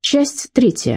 Часть третья.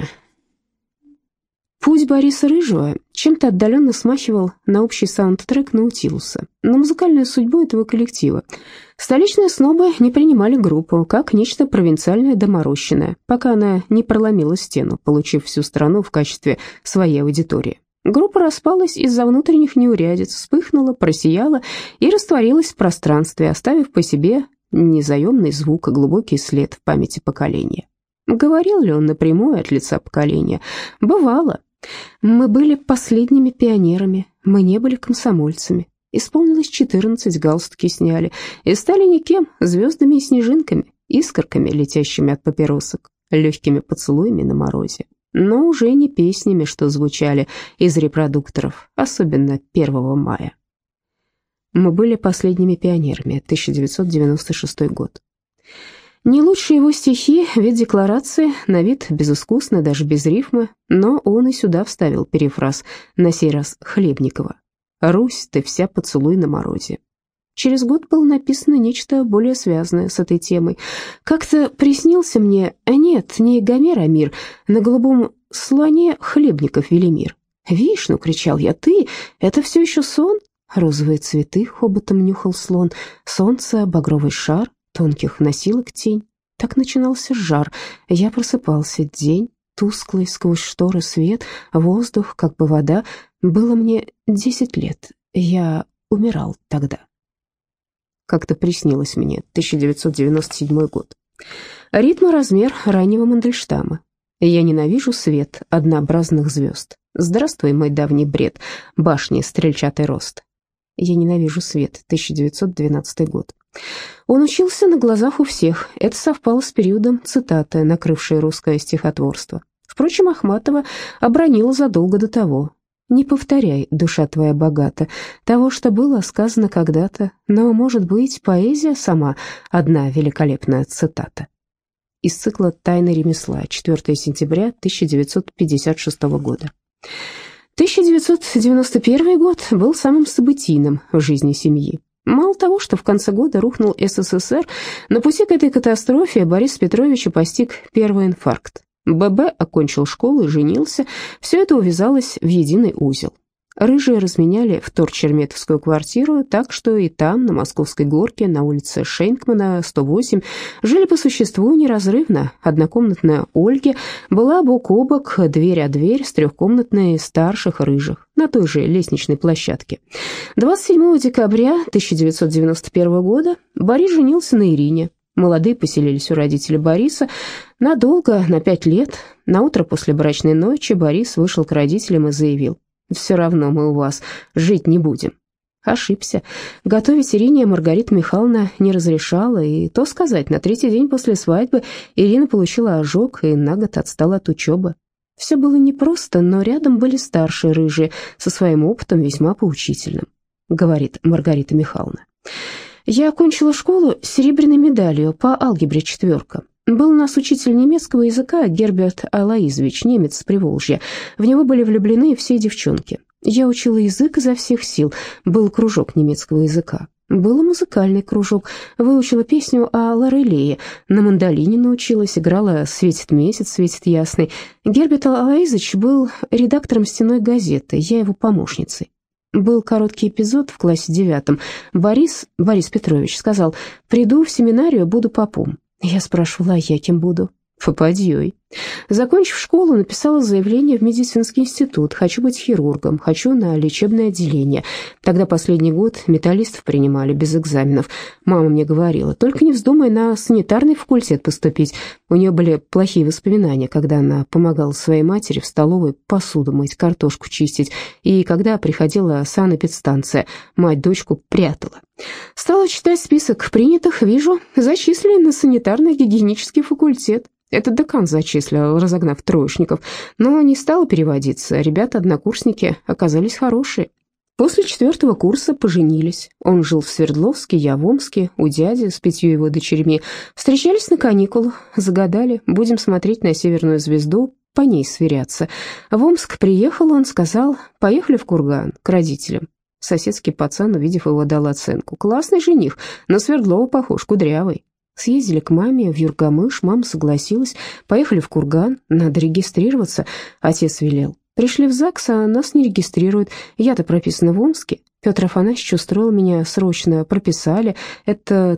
Путь Бориса Рыжего чем-то отдаленно смахивал на общий саундтрек Наутилуса, на музыкальную судьбу этого коллектива. Столичные снобы не принимали группу как нечто провинциальное доморощенное, пока она не проломила стену, получив всю страну в качестве своей аудитории. Группа распалась из-за внутренних неурядиц, вспыхнула, просияла и растворилась в пространстве, оставив по себе незаемный звук и глубокий след в памяти поколения. Говорил ли он напрямую от лица поколения? Бывало. Мы были последними пионерами, мы не были комсомольцами. Исполнилось 14, галстуки сняли, и стали никем, звездами и снежинками, искорками, летящими от папиросок, легкими поцелуями на морозе. Но уже не песнями, что звучали из репродукторов, особенно 1 мая. Мы были последними пионерами, 1996 год. Не лучше его стихи, ведь декларации, на вид безыскусны, даже без рифмы, но он и сюда вставил перефраз, на сей раз Хлебникова. «Русь, ты вся поцелуй на морозе». Через год было написано нечто более связанное с этой темой. Как-то приснился мне, нет, не Гомер, а мир, на голубом слоне Хлебников Велимир. «Вишну!» — кричал я, «ты? Это все еще сон?» Розовые цветы хоботом нюхал слон, солнце, багровый шар, тонких носилок тень. Так начинался жар. Я просыпался, день, тусклый сквозь шторы свет, воздух, как бы вода. Было мне 10 лет. Я умирал тогда. Как-то приснилось мне, 1997 год. Ритм и размер раннего Мандельштама. Я ненавижу свет однообразных звезд. Здравствуй, мой давний бред, башни, стрельчатый рост. Я ненавижу свет, 1912 год. Он учился на глазах у всех. Это совпало с периодом цитаты, накрывшей русское стихотворство. Впрочем, Ахматова обронила задолго до того. «Не повторяй, душа твоя богата, того, что было сказано когда-то, но, может быть, поэзия сама одна великолепная цитата». Из цикла «Тайны ремесла», 4 сентября 1956 года. 1991 год был самым событийным в жизни семьи. Мало того, что в конце года рухнул СССР, на пути к этой катастрофе Бориса Петровича постиг первый инфаркт. ББ окончил школу и женился, все это увязалось в единый узел. Рыжие разменяли вторчерметовскую квартиру, так что и там, на Московской горке, на улице Шейнкмана, 108, жили по существу неразрывно. Однокомнатная Ольги была бок о бок, дверь о дверь с трехкомнатной старших рыжих на той же лестничной площадке. 27 декабря 1991 года Борис женился на Ирине. Молодые поселились у родителей Бориса надолго, на 5 лет. Наутро после брачной ночи Борис вышел к родителям и заявил: «Все равно мы у вас жить не будем». Ошибся. Готовить Ирине Маргарита Михайловна не разрешала, и то сказать, на 3-й день после свадьбы Ирина получила ожог и на год отстала от учебы. Все было непросто, но рядом были старшие рыжие, со своим опытом весьма поучительным, говорит Маргарита Михайловна. «Я окончила школу с серебряной медалью по алгебре 4. Был у нас учитель немецкого языка Герберт Алаизович, немец с Приволжья. В него были влюблены все девчонки. Я учила язык изо всех сил, был кружок немецкого языка. Был и музыкальный кружок, выучила песню о Лорелее, на мандолине научилась, играла «Светит месяц, светит ясный». Герберт Алаизович был редактором «Стенной газеты», я его помощницей. Был короткий эпизод в классе 9. Борис Петрович сказал: «Приду в семинарию, буду попом». Я спрашивала: «А я кем буду?» «Попадьей». Закончив школу, написала заявление в медицинский институт. Хочу быть хирургом, хочу на лечебное отделение. Тогда последний год металлистов принимали без экзаменов. Мама мне говорила: «Только не вздумай на санитарный факультет поступить». У нее были плохие воспоминания, когда она помогала своей матери в столовой посуду мыть, картошку чистить, и когда приходила санэпидстанция, мать дочку прятала. Стала читать список принятых, вижу, зачислили на санитарно-гигиенический факультет. Это декан зачислил, разогнав троечников, но не стала переводиться, ребята-однокурсники оказались хорошие. После 4 курса поженились. Он жил в Свердловске, я в Омске, у дяди с 5 его дочерьми. Встречались на каникулах, загадали, будем смотреть на северную звезду, по ней сверяться. В Омск приехал он, сказал: «Поехали в Курган, к родителям». Соседский пацан, увидев его, дал оценку: «Классный жених, на Свердлова похож, кудрявый». Съездили к маме в Юргамыш, мама согласилась, поехали в Курган, надо регистрироваться, отец велел. Пришли в ЗАГС, а нас не регистрируют, я-то прописана в Омске. Петр Афанасьевич устроил меня срочно, прописали, это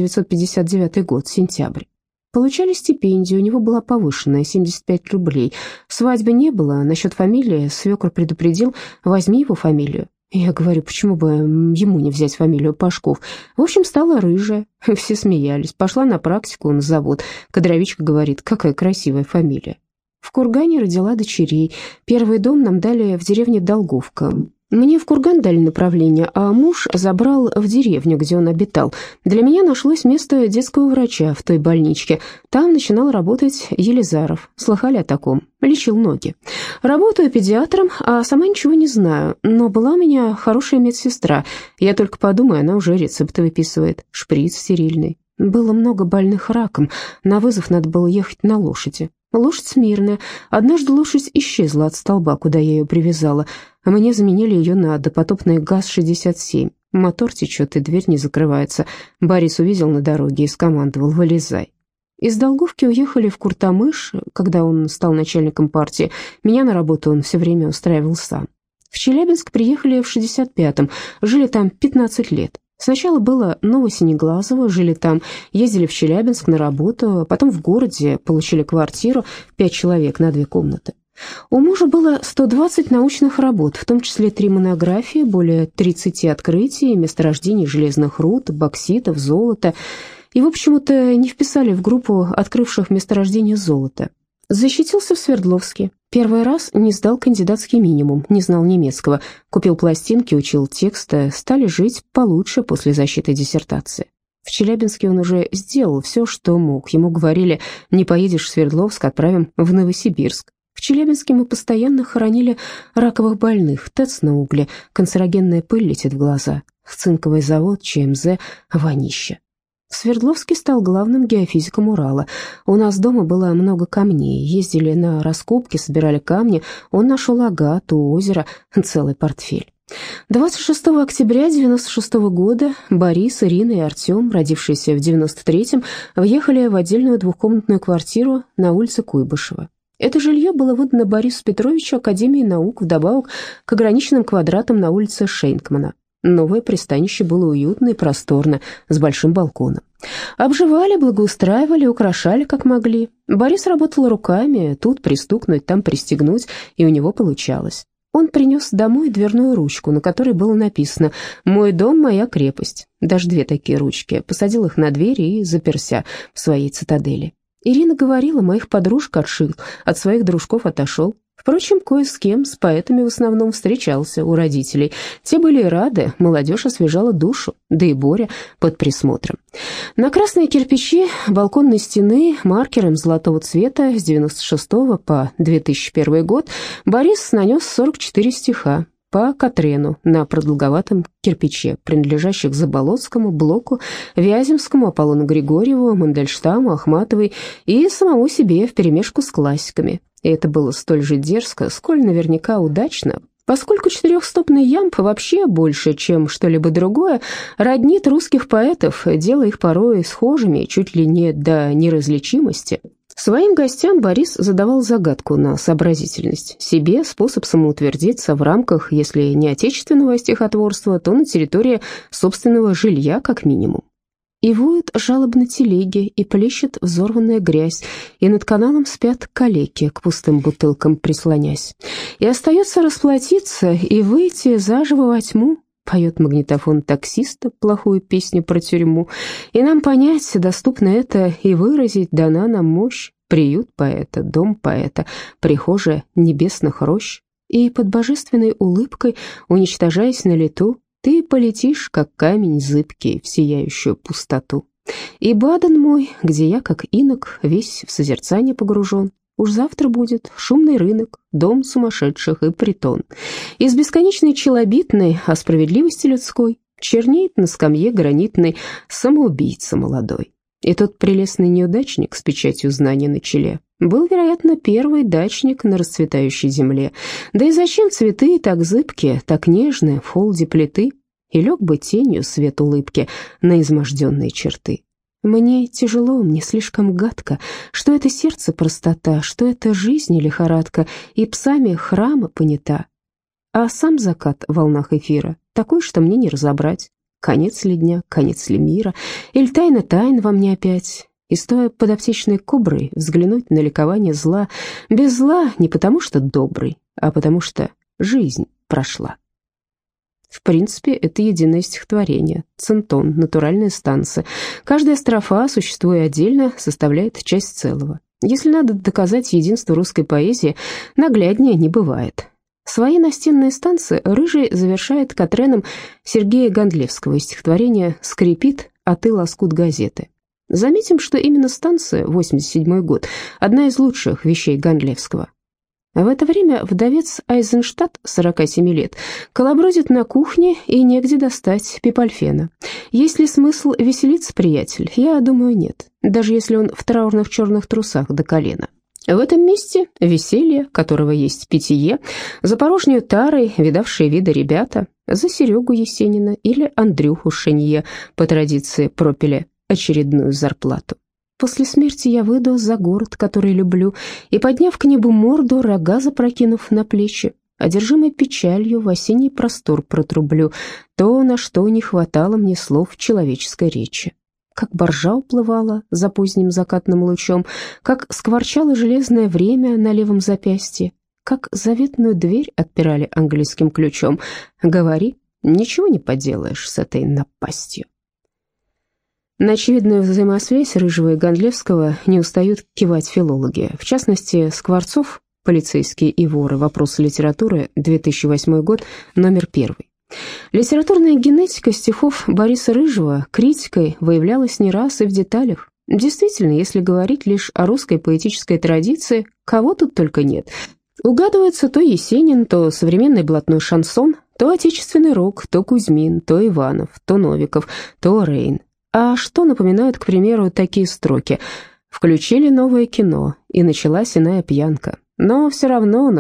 1959 год, сентябрь. Получали стипендию, у него была повышенная, 75 рублей. Свадьбы не было, насчет фамилии свекр предупредил, возьми его фамилию. Я говорю, почему бы ему не взять фамилию Пашков? В общем, стала рыжая, все смеялись. Пошла на практику на завод. Кадровичка говорит, какая красивая фамилия. В Кургане родила дочерей. Первый дом нам дали в деревне Долговка. Мне в Курган дали направление, а муж забрал в деревню, где он обитал. Для меня нашлось место детского врача в той больничке. Там начинал работать Елизаров. Слыхали о таком? Лечил ноги. Работаю педиатром, а сама ничего не знаю. Но была у меня хорошая медсестра. Я только подумаю, она уже рецепты выписывает. Шприц стерильный. Было много больных раком. На вызов надо было ехать на лошади. Лошадь смирная. Однажды лошадь исчезла от столба, куда я ее привязала, а мне заменили ее на допотопный ГАЗ-67. Мотор течет, и дверь не закрывается. Борис увидел на дороге и скомандовал «Вылезай». Из Долговки уехали в Куртамыш, когда он стал начальником партии. Меня на работу он все время устраивал сам. В Челябинск приехали в 65-м, жили там 15 лет. Сначала было Новосинеглазово, жили там, ездили в Челябинск на работу, а потом в городе получили квартиру, 5 человек на 2 комнаты. У мужа было 120 научных работ, в том числе 3 монографии, более 30 открытий, месторождений железных руд, бокситов, золота. Его почему-то не вписали в группу открывших месторождение золота. Защитился в Свердловске. Первый раз не сдал кандидатский минимум, не знал немецкого. Купил пластинки, учил тексты, стали жить получше после защиты диссертации. В Челябинске он уже сделал все, что мог. Ему говорили, не поедешь в Свердловск, отправим в Новосибирск. В Челябинске мы постоянно хоронили раковых больных, ТЭЦ на угле, канцерогенная пыль летит в глаза, цинковый завод, ЧМЗ, вонище. В Свердловске стал главным геофизиком Урала. У нас дома было много камней. Ездили на раскопки, собирали камни. Он нашел агат у озера, целый портфель. 26 октября 1996 года Борис, Ирина и Артем, родившиеся в 1993-м, въехали в отдельную двухкомнатную квартиру на улице Куйбышева. Это жилье было выдано Борису Петровичу Академией наук вдобавок к ограниченным квадратам на улице Шейнкмана. Новое пристанище было уютно и просторно, с большим балконом. Обживали, благоустраивали, украшали как могли. Борис работал руками, тут пристукнуть, там пристегнуть, и у него получалось. Он принес домой дверную ручку, на которой было написано «Мой дом, моя крепость». Даже 2 такие ручки. Посадил их на дверь и заперся в своей цитадели. Ирина говорила, моих подружек отшил, от своих дружков отошел. Впрочем, кое с кем, с поэтами в основном, встречался у родителей. Те были рады, молодежь освежала душу, да и Боря под присмотром. На красные кирпичи балконной стены маркером золотого цвета с 96 по 2001 год Борис нанес 44 стиха по Катрену на продолговатом кирпиче, принадлежащих Заболоцкому, Блоку, Вяземскому, Аполлону Григорьеву, Мандельштаму, Ахматовой и самому себе вперемешку с классиками. И это было столь же дерзко, сколь наверняка удачно, поскольку 4-стопный ямб вообще больше, чем что-либо другое, роднит русских поэтов, делая их порой схожими, чуть ли не до неразличимости. Своим гостям Борис задавал загадку на сообразительность, себе способ самоутвердиться в рамках, если не отечественного стихотворства, то на территории собственного жилья как минимум. И воют жалобно телеги, и плещет взорванная грязь, и над каналом спят калеки, к пустым бутылкам прислонясь. И остается расплатиться и выйти заживо во тьму, поет магнитофон таксиста плохую песню про тюрьму, и нам понять доступно это и выразить дана нам мощь, приют поэта, дом поэта, прихожая небесных рощ. И под божественной улыбкой, уничтожаясь на лету, ты полетишь, как камень зыбкий, в сияющую пустоту. И Баден мой, где я, как инок, весь в созерцание погружен, уж завтра будет шумный рынок, дом сумасшедших и притон. Из бесконечной челобитной о справедливости людской чернеет на скамье гранитной самоубийца молодой. И тот прелестный неудачник с печатью знания на челе был, вероятно, первый дачник на расцветающей земле. Да и зачем цветы так зыбкие, так нежные в холоде плиты? И лег бы тенью свет улыбки на изможденные черты. Мне тяжело, мне слишком гадко, что это сердце простота, что это жизнь лихорадка, и псами храма понята. А сам закат в волнах эфира такой, что мне не разобрать. Конец ли дня, конец ли мира, или тайна тайн во мне опять. И стоя под аптечной коброй, взглянуть на ликование зла, без зла не потому что добрый, а потому что жизнь прошла. В принципе, это единое стихотворение, центон, натуральная станция. Каждая строфа, существуя отдельно, составляет часть целого. Если надо доказать единство русской поэзии, нагляднее не бывает. Свои настенные станции Рыжий завершает катреном Сергея Гондлевского из стихотворения «Скрипит, а ты лоскут газеты». Заметим, что именно станция, 87-й год, одна из лучших вещей Гондлевского. В это время вдовец Айзенштадт, 47 лет, колобродит на кухне, и негде достать пипальфена. Есть ли смысл веселиться, приятель? Я думаю, нет, даже если он в траурных черных трусах до колена. В этом месте веселье, которого есть питье, за порожнею тарой видавшие виды ребята, за Серегу Есенина или Андрюху Шенье по традиции пропили очередную зарплату. После смерти я выйду за город, который люблю, и, подняв к небу морду, рога запрокинув на плечи, одержимой печалью в осенний простор протрублю то, на что не хватало мне слов человеческой речи. Как баржа уплывала за поздним закатным лучом, как скворчало железное время на левом запястье, как заветную дверь отпирали английским ключом. Говори, ничего не поделаешь с этой напастью. На очевидную взаимосвязь Рыжего и Гондлевского не устают кивать филологи. В частности, Скворцов, «Полицейские и воры. Вопросы литературы», 2008 год, номер 1. Литературная генетика стихов Бориса Рыжего критикой выявлялась не раз и в деталях. Действительно, если говорить лишь о русской поэтической традиции, кого тут только нет. Угадывается то Есенин, то современный блатной шансон, то отечественный рок, то Кузьмин, то Иванов, то Новиков, то Рейн. А что напоминают, к примеру, такие строки: «Включили новое кино, и началась иная пьянка. Но все равно,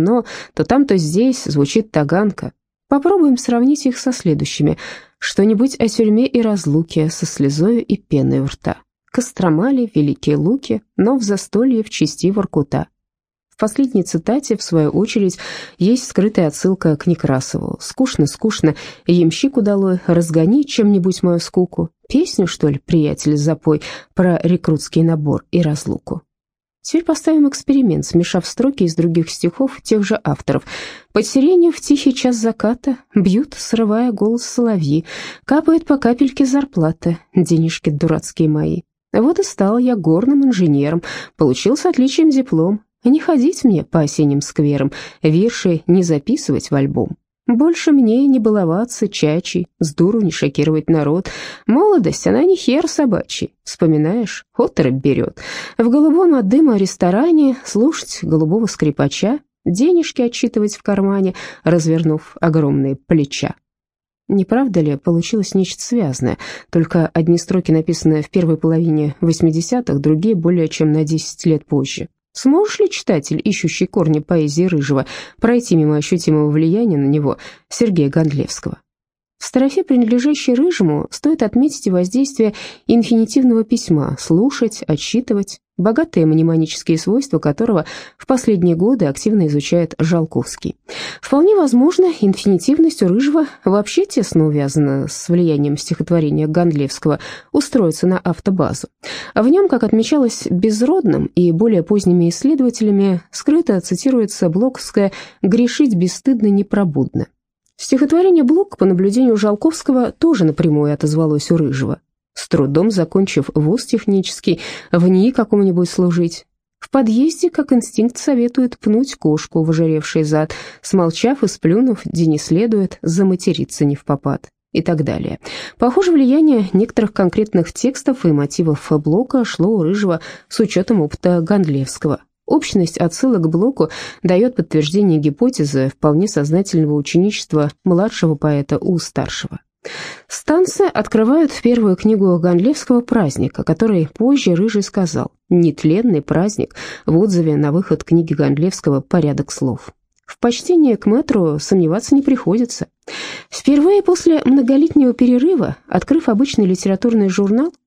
то там, то здесь звучит таганка». Попробуем сравнить их со следующими. Что-нибудь о тюрьме и разлуке со слезою и пеной у рта. Кострома ли, Великие Луки, но в застолье в чести Воркута. В последней цитате, в свою очередь, есть скрытая отсылка к Некрасову. «Скучно, скучно, ямщик удалой, разгони чем-нибудь мою скуку. Песню, что ли, приятель, запой про рекрутский набор и разлуку». Теперь поставим эксперимент, смешав строки из других стихов тех же авторов. «Под сиренью в тихий час заката бьют, срывая голос соловьи, капает по капельке зарплата, денежки дурацкие мои. Вот и стал я горным инженером, получил с отличием диплом. Не ходить мне по осенним скверам, вирши не записывать в альбом. Больше мне не баловаться чачей, с дуру не шокировать народ. Молодость, она не хер собачий, вспоминаешь, оторопь берет. В голубом от дыма ресторане слушать голубого скрипача, денежки отсчитывать в кармане, развернув огромные плеча». Не правда ли, получилось нечто связанное, только одни строки написаны в первой половине 80-х, другие более чем на 10 лет позже. Сможешь ли читатель, ищущий корни поэзии Рыжего, пройти мимо ощутимого влияния на него Сергея Гондлевского? В строфе, принадлежащей Рыжему, стоит отметить и воздействие инфинитивного письма «слушать», «отсчитывать», богатые мнемонические свойства которого в последние годы активно изучает Жалковский. Вполне возможно, инфинитивность у Рыжего вообще тесно увязана с влиянием стихотворения Гондлевского «Устроиться на автобазу». В нем, как отмечалось Безродным и более поздними исследователями, скрыто цитируется блоковское «грешить бесстыдно непробудно». Стихотворение «Блок», по наблюдению Жалковского, тоже напрямую отозвалось у Рыжего. «С трудом закончив вуз технический, в НИИ какому-нибудь служить. В подъезде, как инстинкт, советует пнуть кошку в ожиревший зад, смолчав и сплюнув, где не следует, заматериться невпопад». И так далее. Похоже, влияние некоторых конкретных текстов и мотивов Блока шло у Рыжего с учетом опыта Гондлевского. Общность отсылок к Блоку дает подтверждение гипотезы вполне сознательного ученичества младшего поэта у старшего. Станция открывают первую книгу Гондлевского «Праздник», о которой позже Рыжий сказал: «Нетленный праздник» в отзыве на выход книги Гондлевского «Порядок слов». В почтении к мэтру сомневаться не приходится. Впервые после многолетнего перерыва, открыв обычный литературный журнал,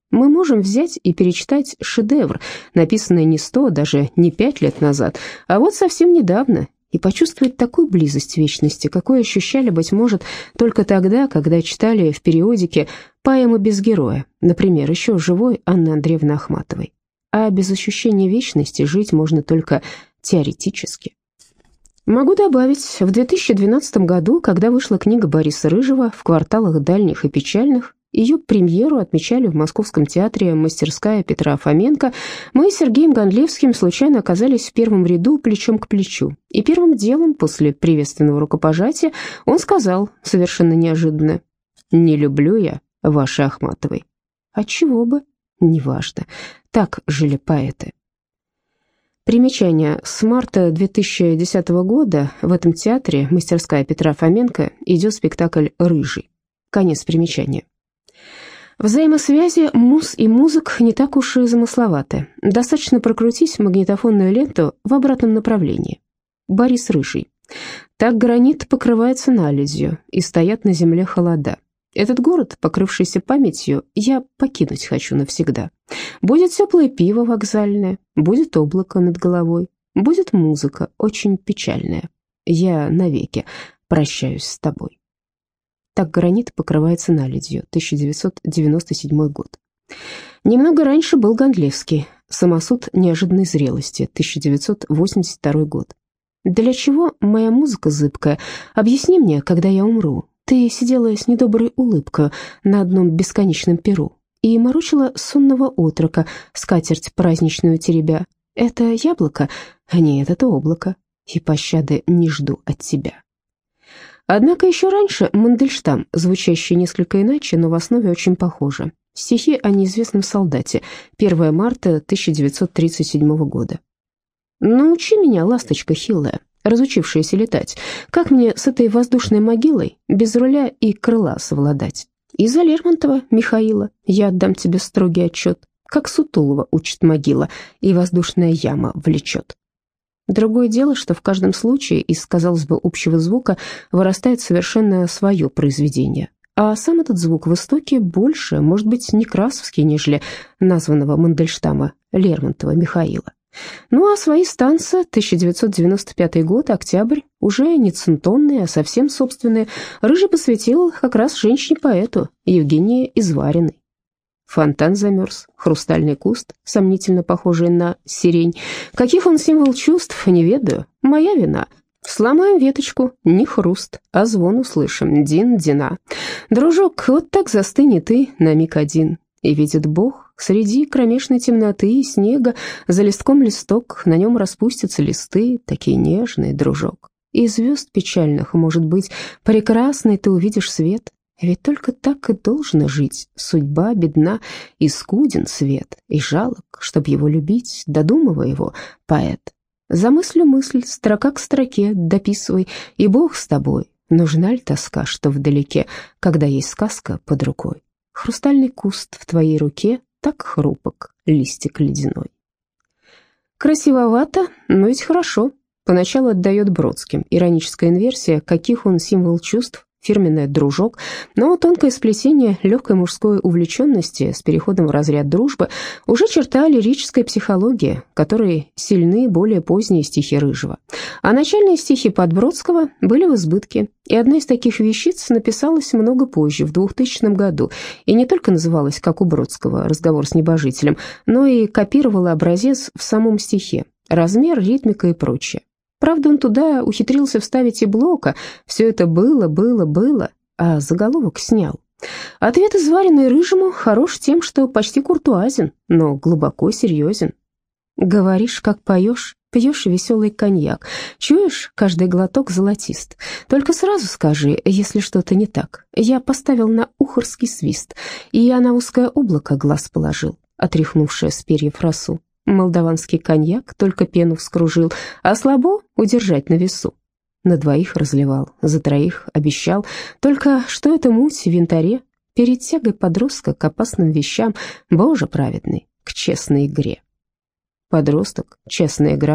Мы можем взять и перечитать шедевр, написанный не 100, даже не 5 лет назад, а вот совсем недавно, и почувствовать такую близость вечности, какой ощущали, быть может, только тогда, когда читали в периодике поэмы без героя, например, еще живой Анны Андреевны Ахматовой. А без ощущения вечности жить можно только теоретически. Могу добавить, в 2012 году, когда вышла книга Бориса Рыжего «В кварталах дальних и печальных», ее премьеру отмечали в Московском театре «Мастерская» Петра Фоменко, мы с Сергеем Гондлевским случайно оказались в первом ряду плечом к плечу. И первым делом, после приветственного рукопожатия, он сказал, совершенно неожиданно: «Не люблю я вашей Ахматовой». Отчего бы? Неважно. Так жили поэты. Примечание. С марта 2010 года в этом театре «Мастерская» Петра Фоменко идет спектакль «Рыжий». Конец примечания. Взаимосвязи муз и музык не так уж и замысловаты. Достаточно прокрутить магнитофонную ленту в обратном направлении. Борис Рыжий. Так гранит покрывается наледью, и стоят на земле холода. Этот город, покрывшийся памятью, я покинуть хочу навсегда. Будет теплое пиво вокзальное, будет облако над головой, будет музыка очень печальная. Я навеки прощаюсь с тобой. Так гранит покрывается наледью, 1997 год. Немного раньше был Гондлевский, «Самосуд неожиданной зрелости», 1982 год. Для чего моя музыка зыбкая? Объясни мне, когда я умру. Ты сидела с недоброй улыбкой на одном бесконечном перу и морочила сонного отрока, скатерть праздничную теребя. Это яблоко? А нет, это облако. И пощады не жду от тебя. Однако еще раньше Мандельштам, звучащий несколько иначе, но в основе очень похоже. Стихи о неизвестном солдате, 1 марта 1937 года. «Научи меня, ласточка хилая, разучившаяся летать, как мне с этой воздушной могилой без руля и крыла совладать. Из-за Лермонтова Михаила я отдам тебе строгий отчет, как Сутулова учит могила, и воздушная яма влечет». Другое дело, что в каждом случае из, казалось бы, общего звука вырастает совершенно свое произведение. А сам этот звук в истоке больше, может быть, некрасовский, нежели названного Мандельштама Лермонтова Михаила. Ну а свои станции, 1995 год, октябрь, уже не центонные, а совсем собственные, Рыжий посвятил как раз женщине-поэту Евгении Извариной. Фонтан замерз, хрустальный куст, сомнительно похожий на сирень. Каких он символ чувств, не ведаю, моя вина. Сломаем веточку, не хруст, а звон услышим, дин-дина. Дружок, вот так застынь и ты на миг один. И видит Бог, среди кромешной темноты и снега, за листком листок, на нем распустятся листы, такие нежные, дружок. И звезд печальных, может быть, прекрасный ты увидишь свет. Ведь только так и должно жить. Судьба бедна, и скуден свет, и жалок, чтоб его любить, додумывай его, поэт. Замыслю мысль, строка к строке, дописывай, и Бог с тобой. Нужна ли тоска, что вдалеке, когда есть сказка под рукой? Хрустальный куст в твоей руке так хрупок, листик ледяной. Красивовато, но ведь хорошо. Поначалу отдает Бродским. Ироническая инверсия, каких он символ чувств, фирменное «дружок», но тонкое сплетение легкой мужской увлеченности с переходом в разряд дружбы уже черта лирической психологии, которой сильны более поздние стихи Рыжего. А начальные стихи Подбродского были в избытке, и одна из таких вещиц написалась много позже, в 2000 году, и не только называлась, как у Бродского, «Разговор с небожителем», но и копировала образец в самом стихе, размер, ритмика и прочее. Правда, он туда ухитрился вставить и Блока. Все это было, а заголовок снял. Ответ, изваренный Рыжему, хорош тем, что почти куртуазен, но глубоко серьезен. Говоришь, как поешь, пьешь веселый коньяк, чуешь, каждый глоток золотист. Только сразу скажи, если что-то не так. Я поставил на ухорский свист, и я на узкое облако глаз положил, отряхнувшее с перьев росу. Молдаванский коньяк только пену вскружил, а слабо удержать на весу. На двоих разливал, за троих обещал, только что это муть в янтаре, перед тягой подростка к опасным вещам, Боже праведный, к честной игре. Подросток, честная игра,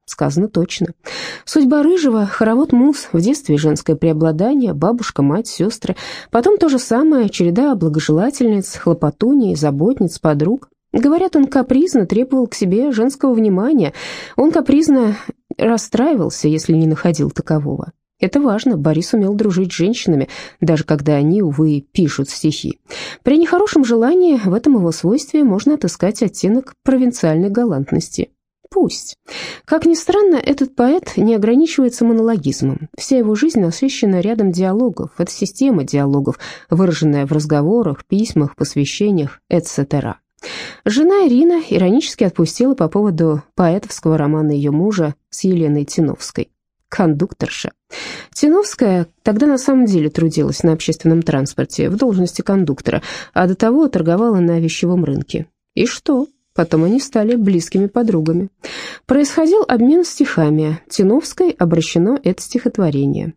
Сказано точно. Судьба Рыжего — хоровод муз, в детстве женское преобладание, бабушка, мать, сестры. Потом то же самое, череда благожелательниц, хлопотуней, заботниц, подруг. Говорят, он капризно требовал к себе женского внимания. Он капризно расстраивался, если не находил такового. Это важно, Борис умел дружить с женщинами, даже когда они, увы, пишут стихи. При нехорошем желании в этом его свойстве можно отыскать оттенок провинциальной галантности. Пусть. Как ни странно, этот поэт не ограничивается монологизмом. Вся его жизнь насыщена рядом диалогов. Это система диалогов, выраженная в разговорах, письмах, посвящениях, etc. Жена Ирина иронически отпустила по поводу поэтовского романа ее мужа с Еленой Тиновской. Кондукторша. Тиновская тогда на самом деле трудилась на общественном транспорте в должности кондуктора, а до того торговала на вещевом рынке. И что? Потом они стали близкими подругами. Происходил обмен стихами. Тиновской обращено это стихотворение.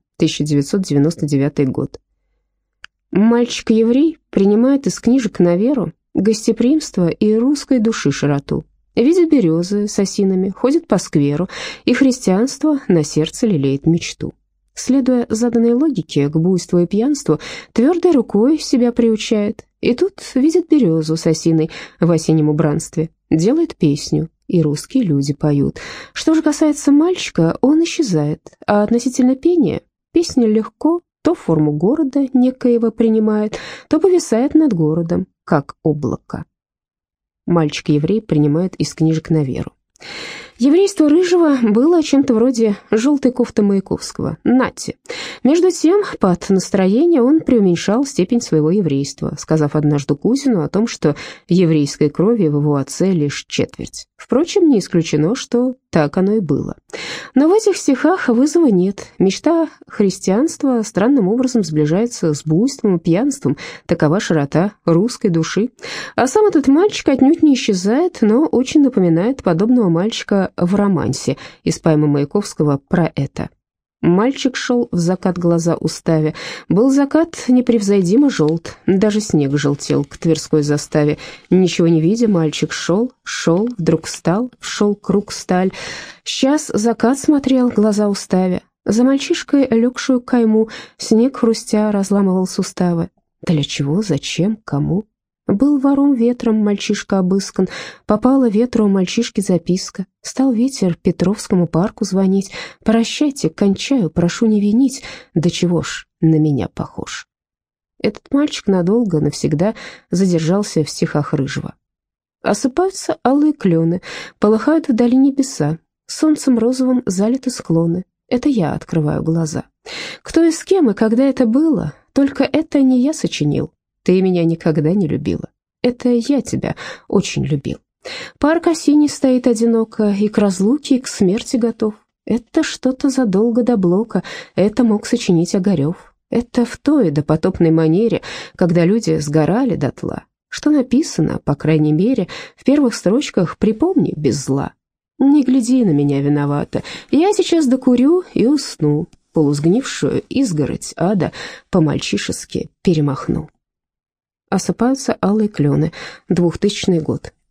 1999 год. Мальчик-еврей принимает из книжек на веру гостеприимство и русской души широту. Видит березы с осинами, ходит по скверу, и христианство на сердце лелеет мечту. Следуя заданной логике, к буйству и пьянству твердой рукой себя приучает. И тут видит березу с осиной в осеннем убранстве, делает песню, и русские люди поют. Что же касается мальчика, он исчезает, а относительно пения, песня легко то форму города некоего принимает, то повисает над городом, как облако. Мальчик-еврей принимает из книжек на веру. Еврейство Рыжего было чем-то вроде желтой кофты Маяковского. Нате. Между тем, под настроение он преуменьшал степень своего еврейства, сказав однажды кузину о том, что еврейской крови в его отце лишь четверть. Впрочем, не исключено, что так оно и было. Но в этих стихах вызова нет. Мечта христианства странным образом сближается с буйством и пьянством. Такова широта русской души. А сам этот мальчик отнюдь не исчезает, но очень напоминает подобного мальчика в романсе из поэмы Маяковского про это. Мальчик шел в закат глаза уставя. Был закат непревзойдимо желт, даже снег желтел к Тверской заставе. Ничего не видя, мальчик шел, вдруг встал, вшел круг сталь. Сейчас закат смотрел, глаза уставя. За мальчишкой, легшую кайму, снег хрустя разламывал суставы. Для чего, зачем, кому? Был вором ветром мальчишка обыскан, попала ветру у мальчишки записка. Стал ветер Петровскому парку звонить. «Прощайте, кончаю, прошу не винить, да чего ж на меня похож». Этот мальчик надолго, навсегда задержался в стихах Рыжего. Осыпаются алые клены, полыхают вдали небеса, солнцем розовым залиты склоны. Это я открываю глаза. Кто и с кем, и когда это было, только это не я сочинил. Ты меня никогда не любила. Это я тебя очень любил. Парк осенний стоит одиноко, и к разлуке, и к смерти готов. Это что-то задолго до Блока, это мог сочинить Огарев. Это в той допотопной манере, когда люди сгорали дотла. Что написано, по крайней мере, в первых строчках «Припомни без зла». Не гляди на меня виновата, я сейчас докурю и усну, полусгнившую изгородь ада по-мальчишески перемахну. Осыпаются алые клены. 2000 год.